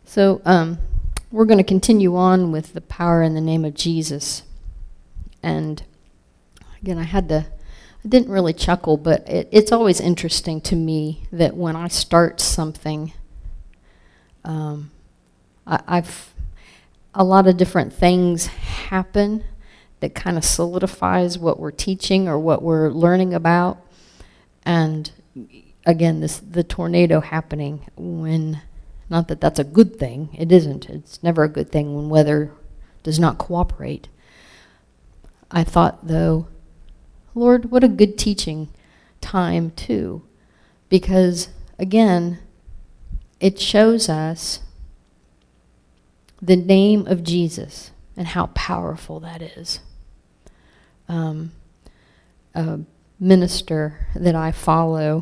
So we're going to continue on with the power in the name of Jesus. And again, I didn't really chuckle, but it's always interesting to me that when I start something, I've a lot of different things happen that kind of solidifies what we're teaching or what we're learning about. And again, the tornado happening when, not that that's a good thing, it isn't. It's never a good thing when weather does not cooperate. I thought, though, Lord, what a good teaching time, too. Because, again, it shows us the name of Jesus and how powerful that is. A minister that I follow,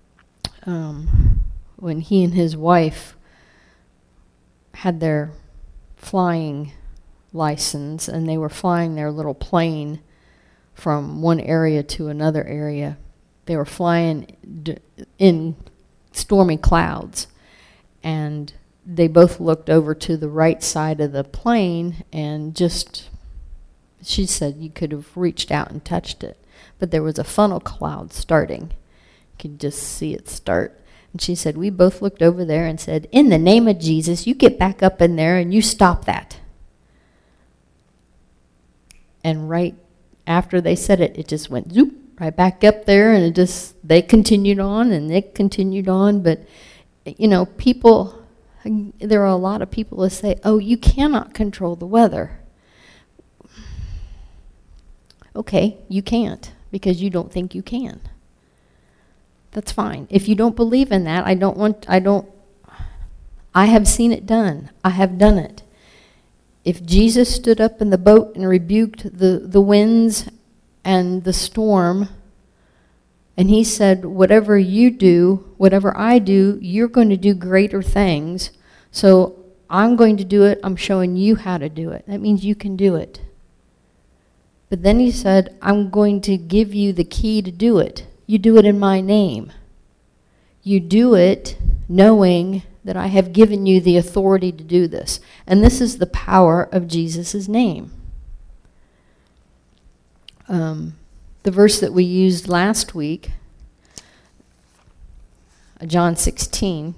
when he and his wife had their flying license and they were flying their little plane from one area to another area, they were flying in stormy clouds, and they both looked over to the right side of the plane, and just, she said you could have reached out and touched it, but there was a funnel cloud starting. You could just see it start. And she said, we both looked over there and said, in the name of Jesus, you get back up in there and you stop that. And right after they said it, it just went zoop, right back up there, and they continued on and it continued on. But, you know, there are a lot of people that say, oh, you cannot control the weather. Okay, you can't, because you don't think you can. That's fine. If you don't believe in that, I have seen it done. I have done it. If Jesus stood up in the boat and rebuked the winds and the storm, and he said, whatever you do, whatever I do, you're going to do greater things. So I'm going to do it. I'm showing you how to do it. That means you can do it. But then he said, I'm going to give you the key to do it. You do it in my name. You do it knowing that I have given you the authority to do this. And this is the power of Jesus' name. The verse that we used last week, John 16,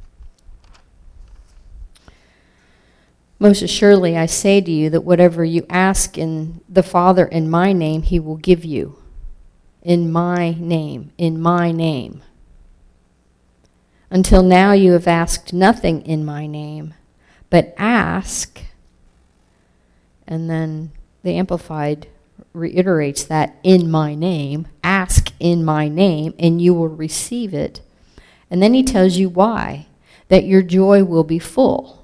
most assuredly I say to you that whatever you ask in the Father in my name, he will give you. In my name, in my name. Until now you have asked nothing in my name, but ask, and then the Amplified reiterates that, in my name, ask in my name, and you will receive it. And then he tells you why, that your joy will be full.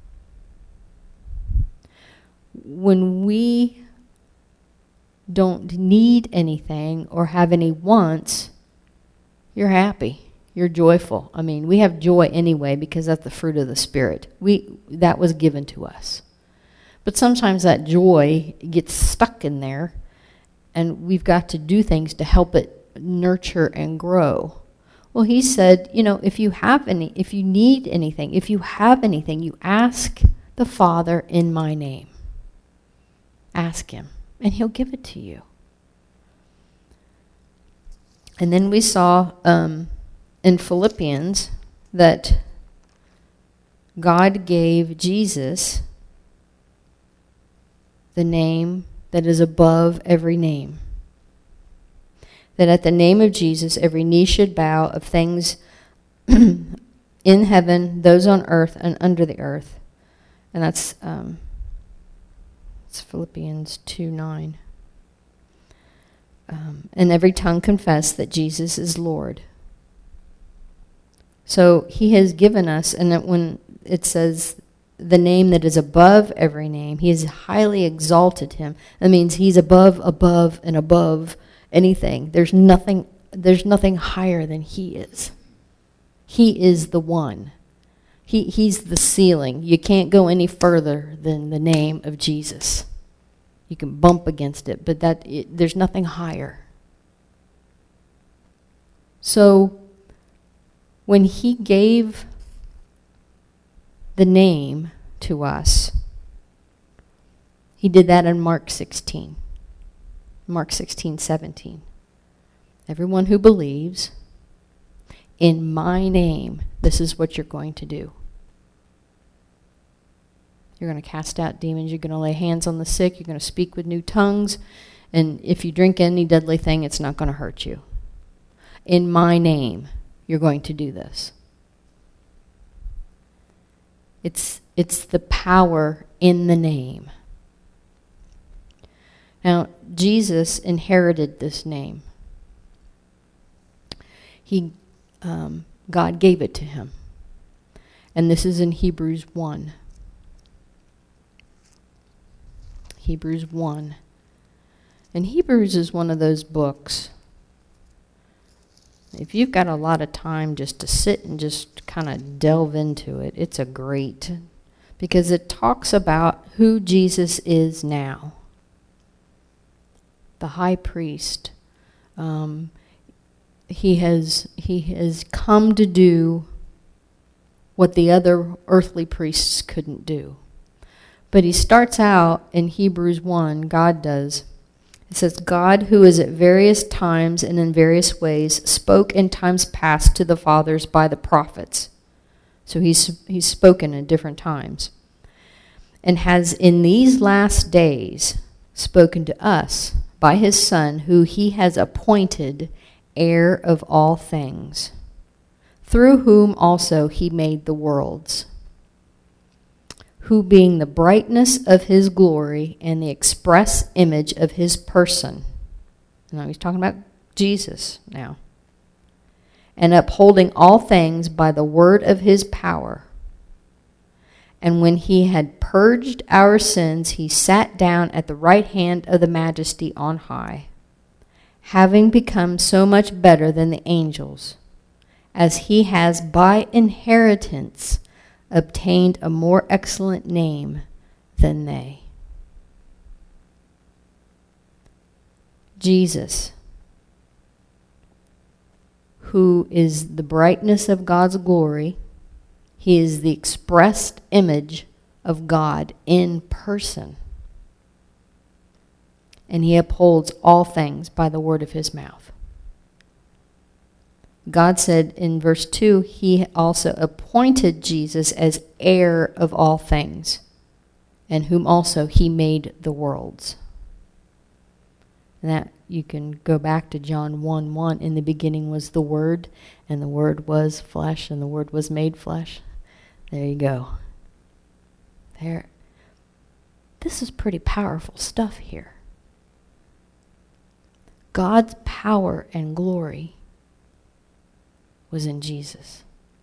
When we don't need anything or have any wants, you're happy. You're joyful. I mean, we have joy anyway because that's the fruit of the Spirit. That was given to us. But sometimes that joy gets stuck in there, and we've got to do things to help it nurture and grow. Well, he said, you know, if you need anything, if you have anything, you ask the Father in my name. Ask him, and he'll give it to you. And then we saw in Philippians that God gave Jesus the name that is above every name. That at the name of Jesus, every knee should bow of things in heaven, those on earth, and under the earth. And that's it's Philippians 2:9. And every tongue confess that Jesus is Lord. So he has given us, and that when it says the name that is above every name, he has highly exalted him. That means he's above, and above anything. There's nothing higher than he is. He is the one. He's the ceiling. You can't go any further than the name of Jesus. You can bump against it, but there's nothing higher. So when he gave the name to us. He did that in Mark 16. Mark 16:17. Everyone who believes in my name, this is what you're going to do. You're going to cast out demons. You're going to lay hands on the sick. You're going to speak with new tongues. And if you drink any deadly thing, it's not going to hurt you. In my name, you're going to do this. It's the power in the name. Now, Jesus inherited this name. God gave it to him. And this is in Hebrews 1. Hebrews 1. And Hebrews is one of those books, if you've got a lot of time just to sit and just kind of delve into it, it's a great, because it talks about who Jesus is now. The high priest. He has come to do what the other earthly priests couldn't do. But he starts out in Hebrews 1, God does. It says, God, who is at various times and in various ways, spoke in times past to the fathers by the prophets. So he's spoken at different times. And has in these last days spoken to us by his Son, who he has appointed heir of all things, through whom also he made the worlds, who being the brightness of his glory and the express image of his person. Now he's talking about Jesus now. And upholding all things by the word of his power. And when he had purged our sins, he sat down at the right hand of the Majesty on high, having become so much better than the angels, as he has by inheritance obtained a more excellent name than they. Jesus, who is the brightness of God's glory, he is the expressed image of God in person. And he upholds all things by the word of his mouth. God said in verse 2, he also appointed Jesus as heir of all things, and whom also he made the worlds. And that you can go back to John 1:1. In the beginning was the Word, and the Word was flesh, and the Word was made flesh. There you go. There. This is pretty powerful stuff here. God's power and glory was in Jesus.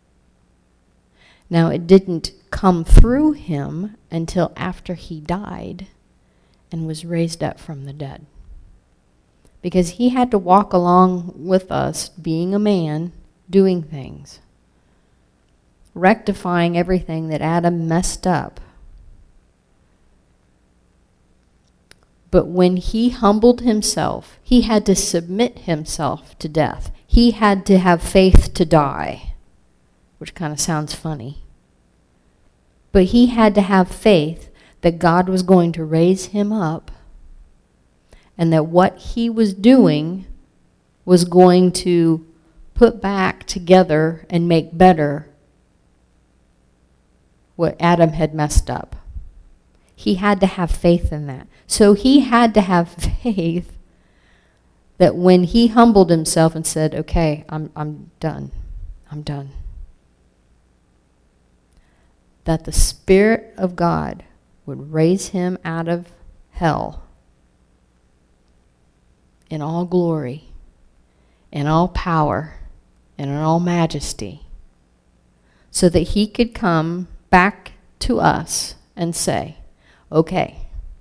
Now, it didn't come through him until after he died and was raised up from the dead. Because he had to walk along with us, being a man, doing things, rectifying everything that Adam messed up. But when he humbled himself, he had to submit himself to death. He had to have faith to die, which kind of sounds funny. But he had to have faith that God was going to raise him up and that what he was doing was going to put back together and make better what Adam had messed up. He had to have faith in that. So he had to have faith that when he humbled himself and said, okay, I'm done. I'm done. That the Spirit of God would raise him out of hell in all glory, in all power, and in all majesty, so that he could come back to us and say, okay,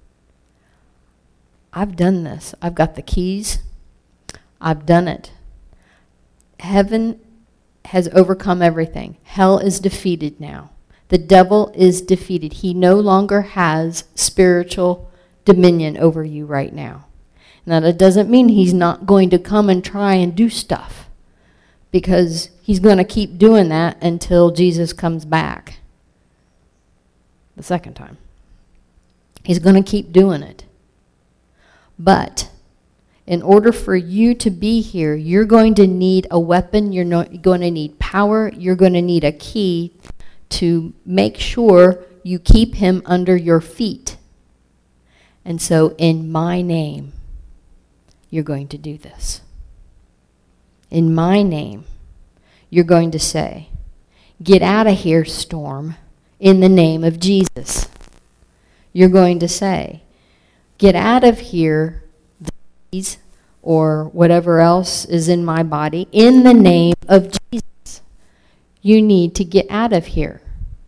I've done this. I've got the keys. I've done it. Heaven has overcome everything. Hell is defeated now. The devil is defeated. He no longer has spiritual dominion over you right now. Now, that doesn't mean he's not going to come and try and do stuff, because he's going to keep doing that until Jesus comes back. the second time. He's going to keep doing it. But in order for you to be here, you're going to need a weapon. You're going to need power. You're going to need a key to make sure you keep him under your feet. And so in my name, you're going to do this. In my name, you're going to say, get out of here, storm, in the name of Jesus. You're going to say, get out of here, disease, or whatever else is in my body, in the name of Jesus. You need to get out of here.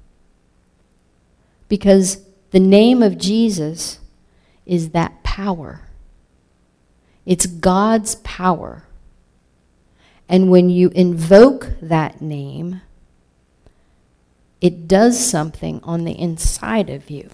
Because the name of Jesus is that power. It's God's power. And when you invoke that name, it does something on the inside of you.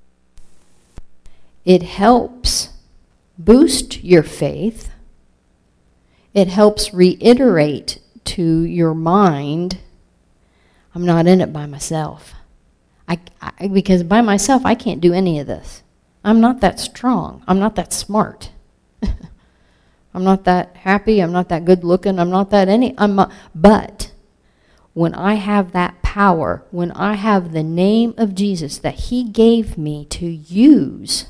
It helps boost your faith. It helps reiterate to your mind, I'm not in it by myself. Because by myself, I can't do any of this. I'm not that strong. I'm not that smart. I'm not that happy. I'm not that good looking. I'm not that but when I have that power, when I have the name of Jesus that he gave me to use,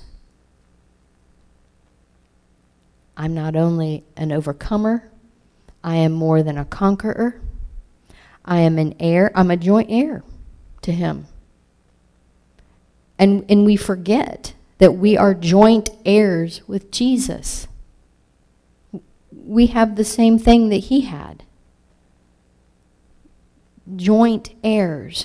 I'm not only an overcomer, I am more than a conqueror. I am an heir. I'm a joint heir to him. And we forget that we are joint heirs with Jesus. We have the same thing that he had. Joint heirs.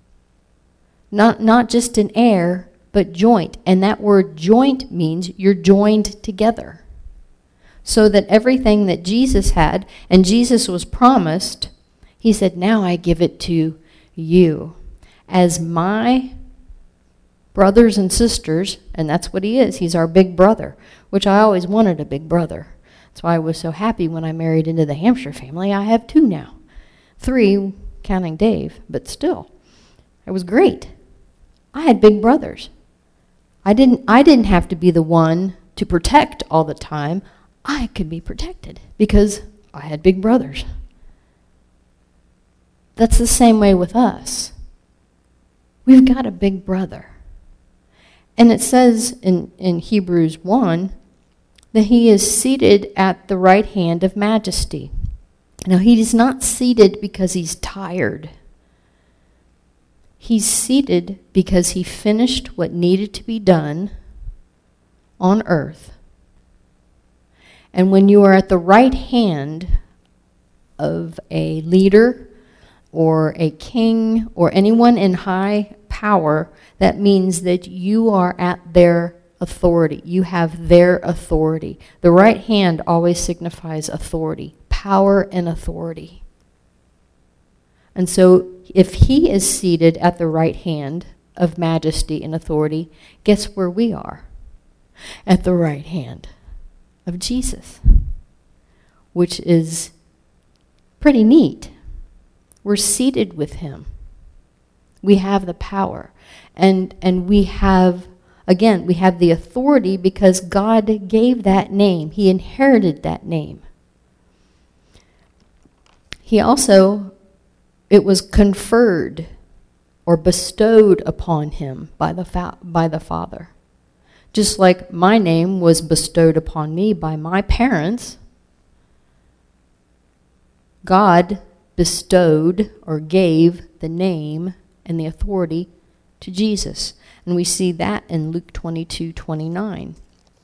Not just an heir, but joint. And that word joint means you're joined together. So that everything that Jesus had, and Jesus was promised, he said, now I give it to you. As my brothers and sisters, and that's what he is. He's our big brother, which I always wanted a big brother. That's why I was so happy when I married into the Hampshire family. I have 2 now. 3, counting Dave, but still. It was great. I had big brothers. I didn't have to be the one to protect all the time. I could be protected because I had big brothers. That's the same way with us. We've got a big brother. And it says in Hebrews 1 that he is seated at the right hand of majesty. Now, he is not seated because he's tired. He's seated because he finished what needed to be done on earth. And when you are at the right hand of a leader or a king or anyone in high power, that means that you are at their authority. You have their authority. The right hand always signifies authority, power and authority. And so if he is seated at the right hand of majesty and authority, guess where we are? At the right hand of Jesus, which is pretty neat. We're seated with him. We have the power. And we have, again, we have the authority because God gave that name. He inherited that name. He also, it was conferred or bestowed upon him by the Father. Just like my name was bestowed upon me by my parents, God bestowed or gave the name and the authority to Jesus. And we see that in Luke 22:29.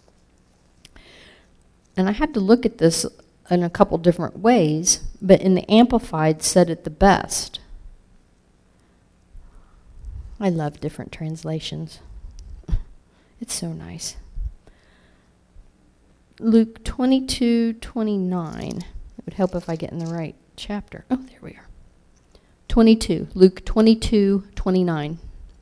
And I had to look at this in a couple different ways, but in the Amplified said it the best. I love different translations. It's so nice. Luke 22:29. It would help if I get in the right chapter. Oh, there we are. 22. Luke 22:29.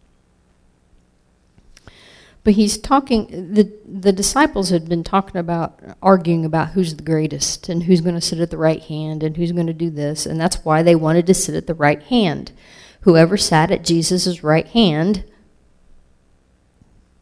But he's talking, the disciples had been arguing about who's the greatest and who's going to sit at the right hand and who's going to do this. And that's why they wanted to sit at the right hand. Whoever sat at Jesus' right hand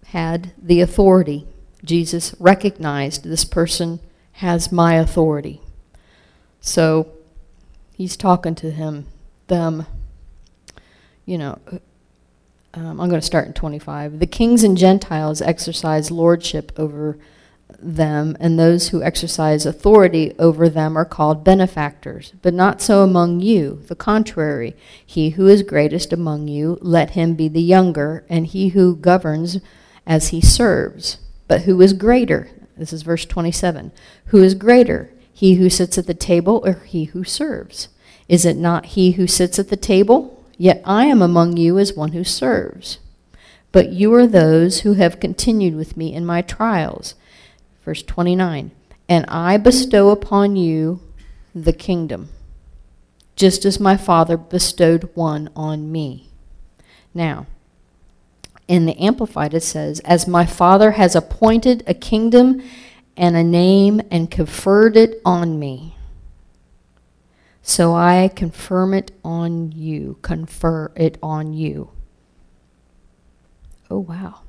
had the authority. Jesus recognized this person has my authority. So he's talking to them, you know, I'm going to start in 25. The kings and Gentiles exercise lordship over them, and those who exercise authority over them are called benefactors. But not so among you. The contrary, he who is greatest among you, let him be the younger, and he who governs as he serves. But who is greater? This is verse 27. Who is greater, he who sits at the table or he who serves? Is it not he who sits at the table? Yet I am among you as one who serves. But you are those who have continued with me in my trials. Verse 29. And I bestow upon you the kingdom, just as my Father bestowed one on me. Now, in the Amplified it says, as my Father has appointed a kingdom and a name and conferred it on me, so I confirm it on you, confer it on you. Oh, wow.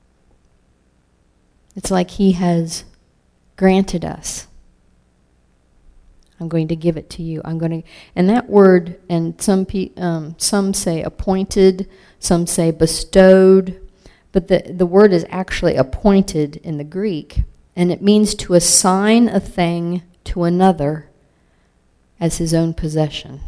It's like he has granted us. I'm going to give it to you. And that word, and some say appointed, some say bestowed, but the word is actually appointed in the Greek, and it means to assign a thing to another as his own possession.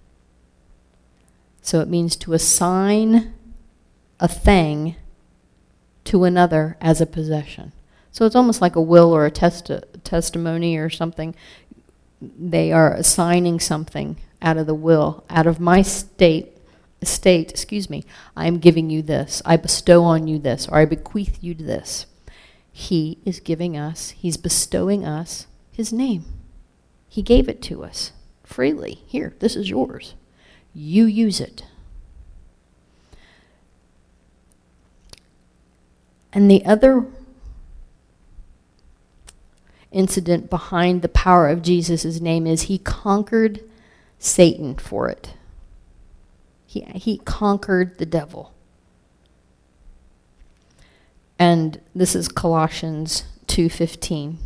So it means to assign a thing to another as a possession. So it's almost like a will or a testimony or something. They are assigning something out of the will, out of my estate, I'm giving you this. I bestow on you this, or I bequeath you this. He is giving us, he's bestowing us his name. He gave it to us freely. Here, this is yours. You use it. And the other incident behind the power of Jesus' name is he conquered Satan for it. He conquered the devil. And this is Colossians 2:15.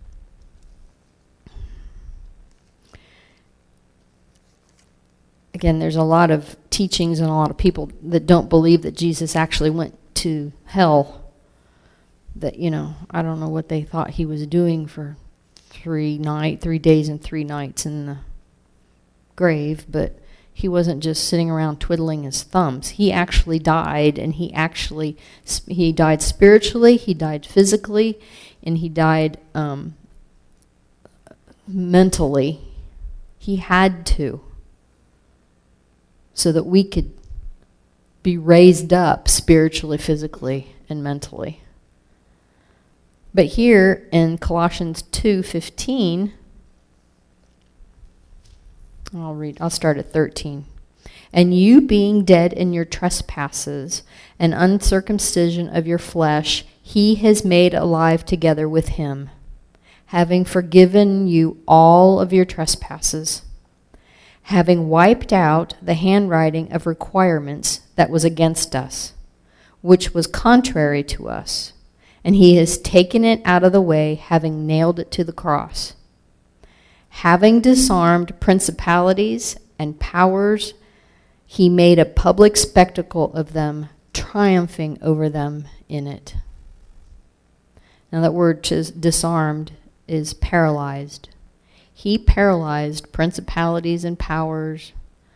Again, there's a lot of teachings and a lot of people that don't believe that Jesus actually went to hell. That, you know, I don't know what they thought he was doing for 3 days and 3 nights in the grave, but he wasn't just sitting around twiddling his thumbs. He actually died, and he died spiritually, he died physically, and he died mentally. He had to, so that we could be raised up spiritually, physically, and mentally. But here in Colossians 2:15, I'll start at 13. And you being dead in your trespasses and uncircumcision of your flesh, he has made alive together with him, having forgiven you all of your trespasses, having wiped out the handwriting of requirements that was against us, which was contrary to us, and he has taken it out of the way, having nailed it to the cross. Having disarmed principalities and powers, he made a public spectacle of them, triumphing over them in it. Now that word disarmed is paralyzed. He paralyzed principalities and powers,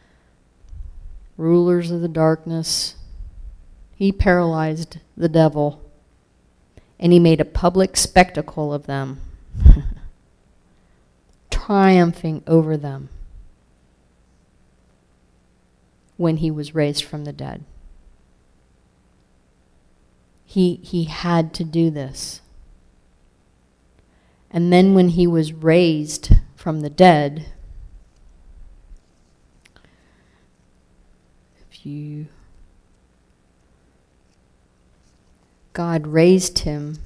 rulers of the darkness. He paralyzed the devil, and he made a public spectacle of them, triumphing over them when he was raised from the dead. He had to do this. And then when he was raised from the dead, God raised him,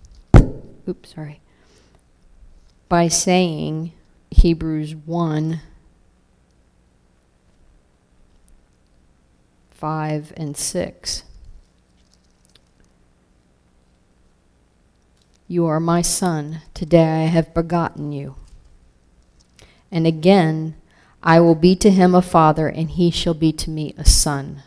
by saying, Hebrews 1:5 and 6. You are my son. Today I have begotten you. And again, I will be to him a father, and he shall be to me a son.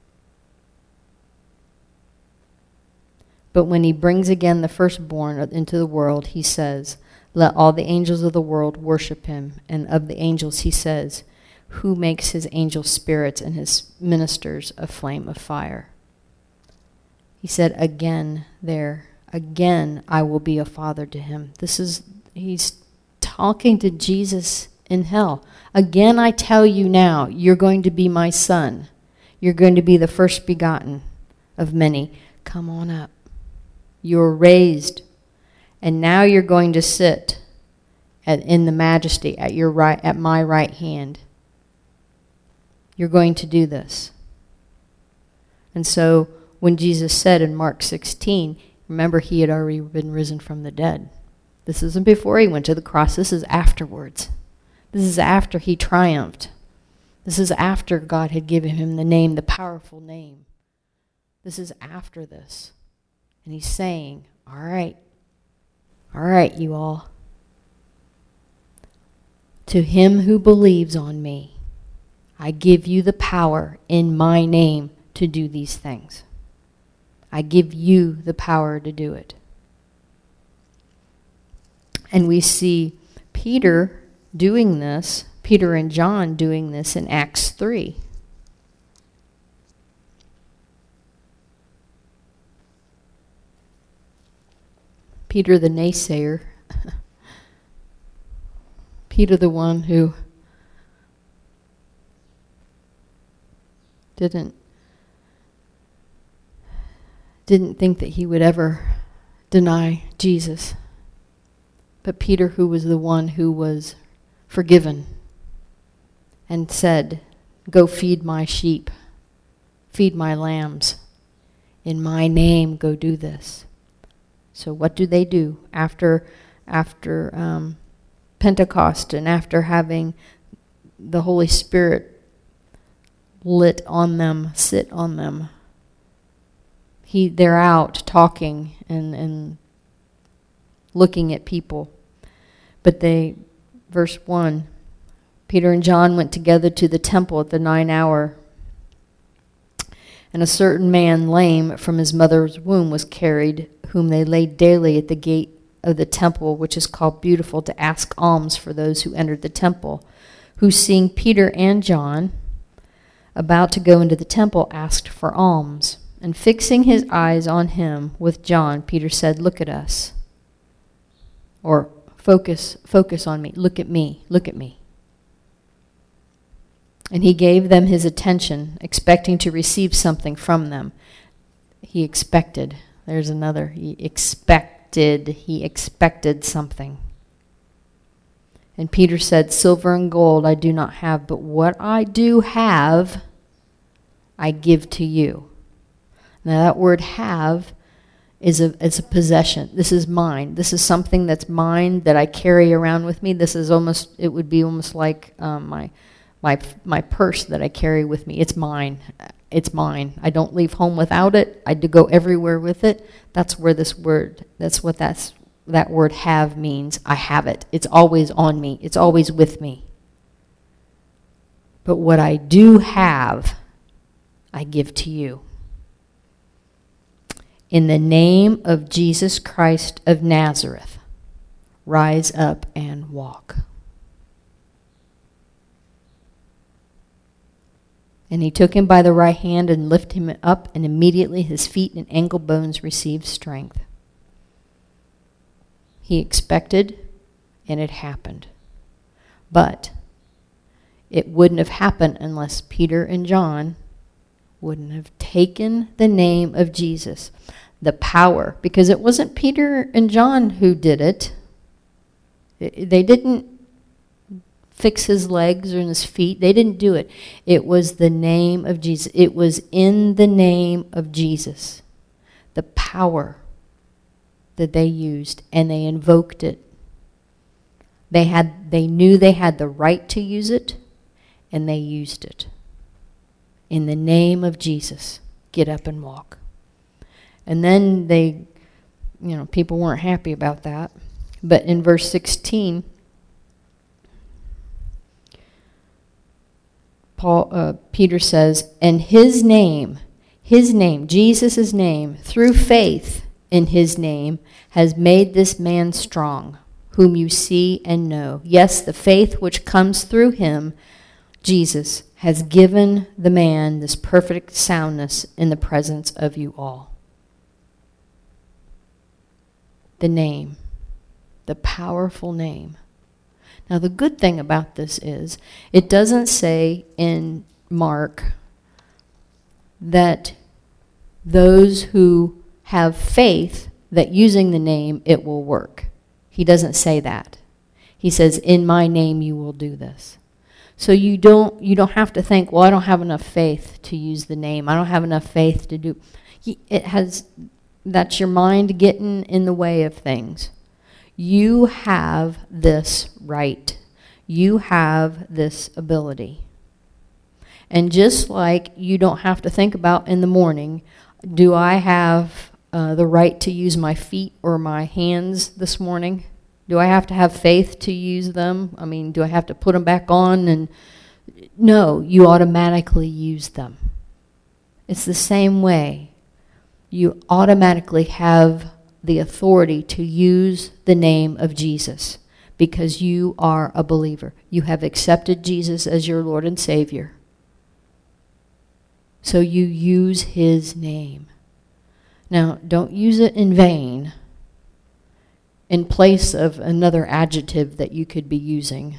But when he brings again the firstborn into the world, he says, let all the angels of the world worship him. And of the angels he says, who makes his angels spirits and his ministers a flame of fire. He said again there, again I will be a father to him. He's talking to Jesus in hell. Again I tell you now, you're going to be my son. You're going to be the first begotten of many. Come on up. You're raised, and now you're going to sit in the majesty at my right hand. You're going to do this. And so when Jesus said in Mark 16, remember he had already been risen from the dead. This isn't before he went to the cross. This is afterwards. This is after he triumphed. This is after God had given him the name, the powerful name. This is after this. And he's saying, all right, you all. To him who believes on me, I give you the power in my name to do these things. I give you the power to do it. And we see Peter doing this, Peter and John doing this in Acts 3. Peter the naysayer. Peter the one who didn't think that he would ever deny Jesus. But Peter, who was the one who was forgiven and said, go feed my sheep, feed my lambs. In my name, go do this. So what do? After Pentecost and after having the Holy Spirit lit on them, sit on them, they're out talking and looking at people. But verse 1, Peter and John went together to the temple at the 9th hour. And a certain man, lame from his mother's womb, was carried, whom they laid daily at the gate of the temple, which is called Beautiful, to ask alms for those who entered the temple, who, seeing Peter and John about to go into the temple, asked for alms. And fixing his eyes on him with John, Peter said, look at us. Or focus on me. Look at me. Look at me. And he gave them his attention, expecting to receive something from them. He expected. There's another. He expected something. And Peter said, silver and gold I do not have, but what I do have, I give to you. Now that word have is a possession. This is mine. This is something that's mine that I carry around with me. It would be almost like my purse that I carry with me. It's mine. It's mine. I don't leave home without it. I do go everywhere with it. That's where that word have means. I have it. It's always on me. It's always with me. But what I do have, I give to you. In the name of Jesus Christ of Nazareth, rise up and walk. And he took him by the right hand and lifted him up, and immediately his feet and ankle bones received strength. He expected, and it happened. But it wouldn't have happened unless Peter and John wouldn't have taken the name of Jesus, the power, because it wasn't Peter and John who did it. They didn't fix his legs or his feet. They didn't do it. It was the name of Jesus. It was in the name of Jesus, the power that they used, and they invoked it. They knew they had the right to use it, and they used it. In the name of Jesus, get up and walk. And then people weren't happy about that. But in verse 16, Peter says, and his name, Jesus' name, through faith in his name, has made this man strong, whom you see and know. Yes, the faith which comes through him, Jesus, has given the man this perfect soundness in the presence of you all. The name, the powerful name. Now, the good thing about this is, it doesn't say in Mark that those who have faith that using the name, it will work. He doesn't say that. He says, in my name you will do this. So you don't have to think, well, I don't have enough faith to use the name. I don't have enough faith to do. That's your mind getting in the way of things. You have this right. You have this ability. And just like you don't have to think about in the morning, do I have the right to use my feet or my hands this morning? Do I have to have faith to use them? I mean, do I have to put them back on? And no, you automatically use them. It's the same way. You automatically have the authority to use the name of Jesus because you are a believer. You have accepted Jesus as your Lord and Savior. So you use his name. Now, don't use it in vain in place of another adjective that you could be using.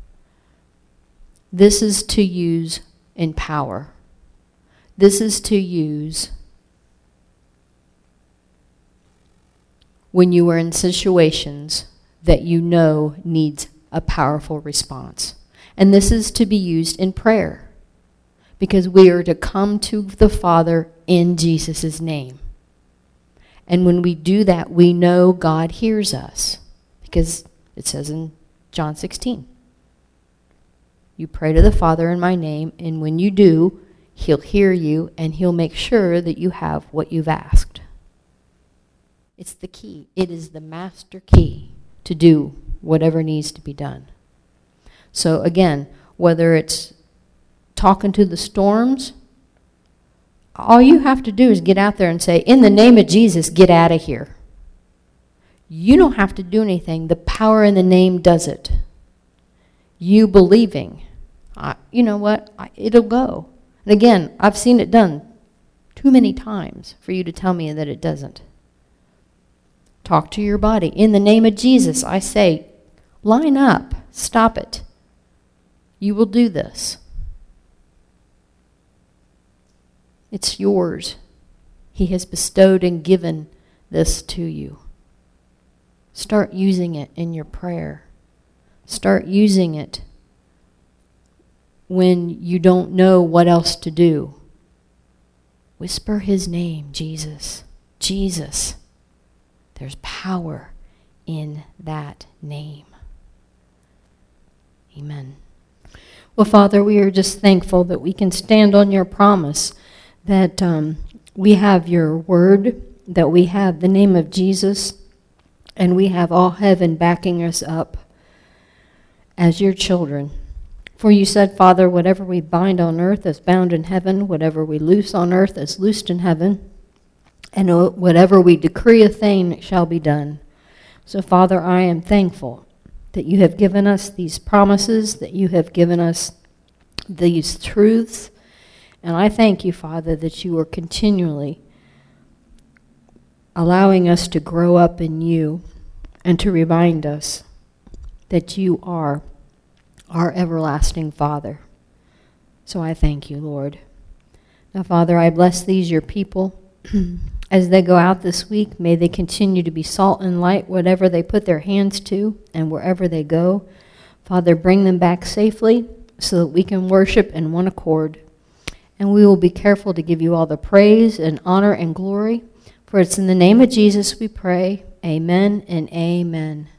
This is to use in power. This is to use when you are in situations that you know needs a powerful response. And this is to be used in prayer, because we are to come to the Father in Jesus' name. And when we do that, we know God hears us, because it says in John 16, you pray to the Father in my name, and when you do, he'll hear you, and he'll make sure that you have what you've asked. It's the key. It is the master key to do whatever needs to be done. So again, whether it's talking to the storms, all you have to do is get out there and say, in the name of Jesus, get out of here. You don't have to do anything. The power in the name does it. You believing, you know what, it'll go. And again, I've seen it done too many times for you to tell me that it doesn't. Talk to your body. In the name of Jesus, I say, line up. Stop it. You will do this. It's yours. He has bestowed and given this to you. Start using it in your prayer. Start using it when you don't know what else to do. Whisper his name, Jesus. Jesus. There's power in that name. Amen. Well, Father, we are just thankful that we can stand on your promise, that we have your word, that we have the name of Jesus, and we have all heaven backing us up as your children. For you said, Father, whatever we bind on earth is bound in heaven, whatever we loose on earth is loosed in heaven, and whatever we decree a thing, it shall be done. So, Father, I am thankful that you have given us these promises, that you have given us these truths, and I thank you, Father, that you are continually allowing us to grow up in you and to remind us that you are our everlasting Father. So I thank you, Lord. Now, Father, I bless these, your people. As they go out this week, may they continue to be salt and light, whatever they put their hands to and wherever they go. Father, bring them back safely so that we can worship in one accord. And we will be careful to give you all the praise and honor and glory. For it's in the name of Jesus we pray. Amen and amen.